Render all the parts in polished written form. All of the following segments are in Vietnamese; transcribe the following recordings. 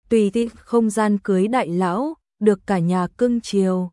tùy thích không gian cưới đại lão, được cả nhà cưng chiều.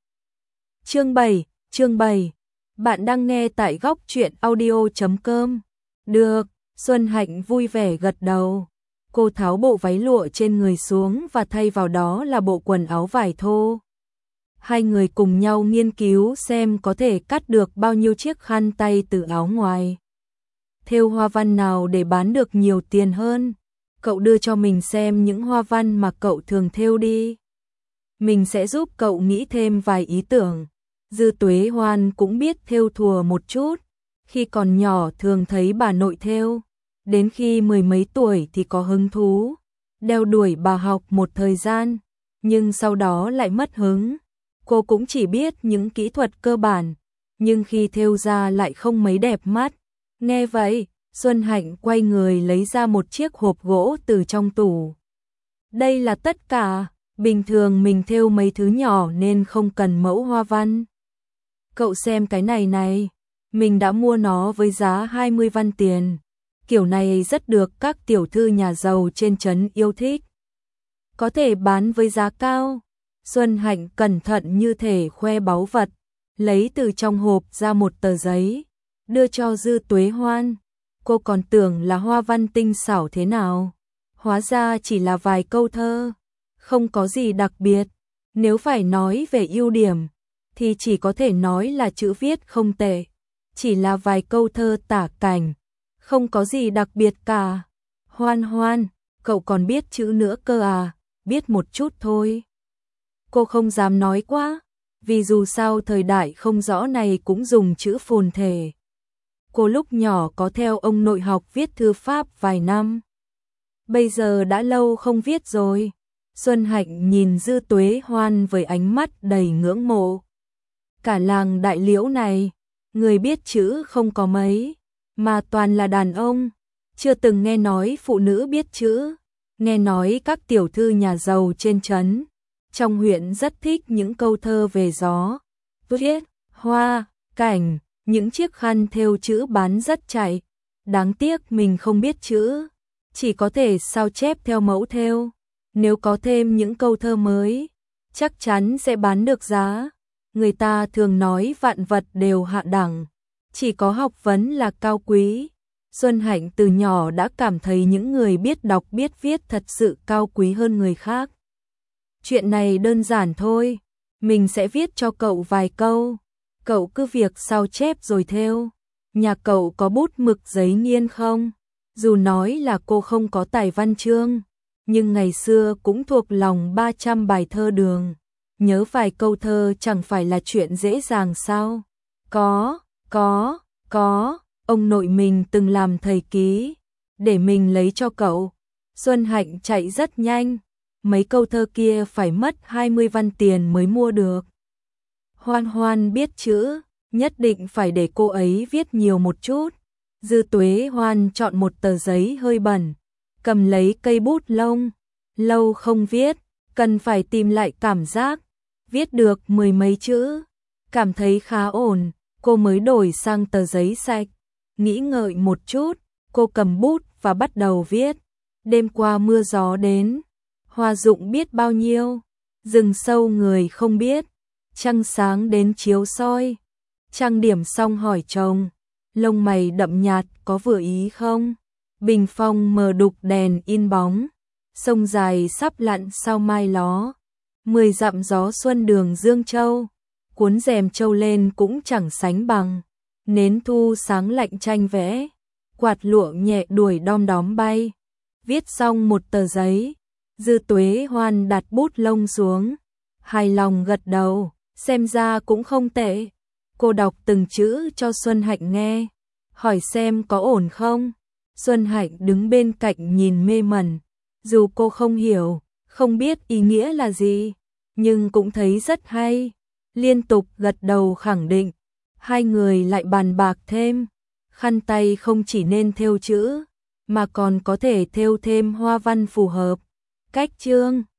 Chương 7. Bạn đang nghe tại góc truyện audio.com. Được, Xuân Hạnh vui vẻ gật đầu. Cô tháo bộ váy lụa trên người xuống và thay vào đó là bộ quần áo vải thô. Hai người cùng nhau nghiên cứu xem có thể cắt được bao nhiêu chiếc khăn tay từ áo ngoài. Thêu hoa văn nào để bán được nhiều tiền hơn? Cậu đưa cho mình xem những hoa văn mà cậu thường thêu đi. Mình sẽ giúp cậu nghĩ thêm vài ý tưởng. Dư Tuế Hoan cũng biết thêu thùa một chút. Khi còn nhỏ thường thấy bà nội thêu. Đến khi mười mấy tuổi thì có hứng thú. Đeo đuổi bà học một thời gian. Nhưng sau đó lại mất hứng. Cô cũng chỉ biết những kỹ thuật cơ bản. Nhưng khi thêu ra lại không mấy đẹp mắt. Nghe vậy, Xuân Hạnh quay người lấy ra một chiếc hộp gỗ từ trong tủ. Đây là tất cả, bình thường mình thêu mấy thứ nhỏ nên không cần mẫu hoa văn. Cậu xem cái này này, mình đã mua nó với giá 20 văn tiền. Kiểu này rất được các tiểu thư nhà giàu trên trấn yêu thích. Có thể bán với giá cao. Xuân Hạnh cẩn thận như thể khoe báu vật, lấy từ trong hộp ra một tờ giấy, đưa cho Dư Tuế Hoan. Cô còn tưởng là hoa văn tinh xảo thế nào. Hóa ra chỉ là vài câu thơ, không có gì đặc biệt. Nếu phải nói về ưu điểm, thì chỉ có thể nói là chữ viết không tệ. Chỉ là vài câu thơ tả cảnh, không có gì đặc biệt cả. Hoan Hoan, cậu còn biết chữ nữa cơ à? Biết một chút thôi. Cô không dám nói quá, vì dù sao thời đại không rõ này cũng dùng chữ phồn thể. Cô lúc nhỏ có theo ông nội học viết thư pháp vài năm. Bây giờ đã lâu không viết rồi. Xuân Hạnh nhìn Dư Tuế Hoan với ánh mắt đầy ngưỡng mộ. Cả làng Đại Liễu này, người biết chữ không có mấy, mà toàn là đàn ông. Chưa từng nghe nói phụ nữ biết chữ. Nghe nói các tiểu thư nhà giàu trên trấn, trong huyện rất thích những câu thơ về gió, tuyết, hoa, cảnh. Những chiếc khăn thêu chữ bán rất chạy. Đáng tiếc mình không biết chữ, chỉ có thể sao chép theo mẫu thêu. Nếu có thêm những câu thơ mới, chắc chắn sẽ bán được giá. Người ta thường nói vạn vật đều hạ đẳng, chỉ có học vấn là cao quý. Xuân Hạnh từ nhỏ đã cảm thấy những người biết đọc biết viết thật sự cao quý hơn người khác. Chuyện này đơn giản thôi, mình sẽ viết cho cậu vài câu. Cậu cứ việc sao chép rồi thêu. Nhà cậu có bút mực giấy nghiên không? Dù nói là cô không có tài văn chương, nhưng ngày xưa cũng thuộc lòng 300 bài thơ đường. Nhớ vài câu thơ chẳng phải là chuyện dễ dàng sao? Có, ông nội mình từng làm thầy ký, để mình lấy cho cậu. Xuân Hạnh chạy rất nhanh, mấy câu thơ kia phải mất 20 văn tiền mới mua được. Hoan Hoan biết chữ, nhất định phải để cô ấy viết nhiều một chút. Dư Tuế Hoan chọn một tờ giấy hơi bẩn, cầm lấy cây bút lông. Lâu không viết, cần phải tìm lại cảm giác. Viết được mười mấy chữ, cảm thấy khá ổn, cô mới đổi sang tờ giấy sạch. Nghĩ ngợi một chút, cô cầm bút và bắt đầu viết. Đêm qua mưa gió đến, hoa rụng biết bao nhiêu, rừng sâu người không biết. Trăng sáng đến chiếu soi, trang điểm xong hỏi chồng, lông mày đậm nhạt có vừa ý không? Bình phong mờ đục đèn in bóng, sông dài sắp lặn sau mai ló. 10 dặm gió xuân đường Dương Châu, cuốn rèm châu lên cũng chẳng sánh bằng. Nến thu sáng lạnh tranh vẽ, quạt lụa nhẹ đuổi đom đóm bay. Viết xong một tờ giấy, Dư Tuế Hoan đặt bút lông xuống, hài lòng gật đầu. Xem ra cũng không tệ. Cô đọc từng chữ cho Xuân Hạnh nghe, hỏi xem có ổn không. Xuân Hạnh đứng bên cạnh nhìn mê mẩn. Dù cô không hiểu, không biết ý nghĩa là gì, nhưng cũng thấy rất hay. Liên tục gật đầu khẳng định. Hai người lại bàn bạc thêm. Khăn tay không chỉ nên thêu chữ, mà còn có thể thêu thêm hoa văn phù hợp. Cách chương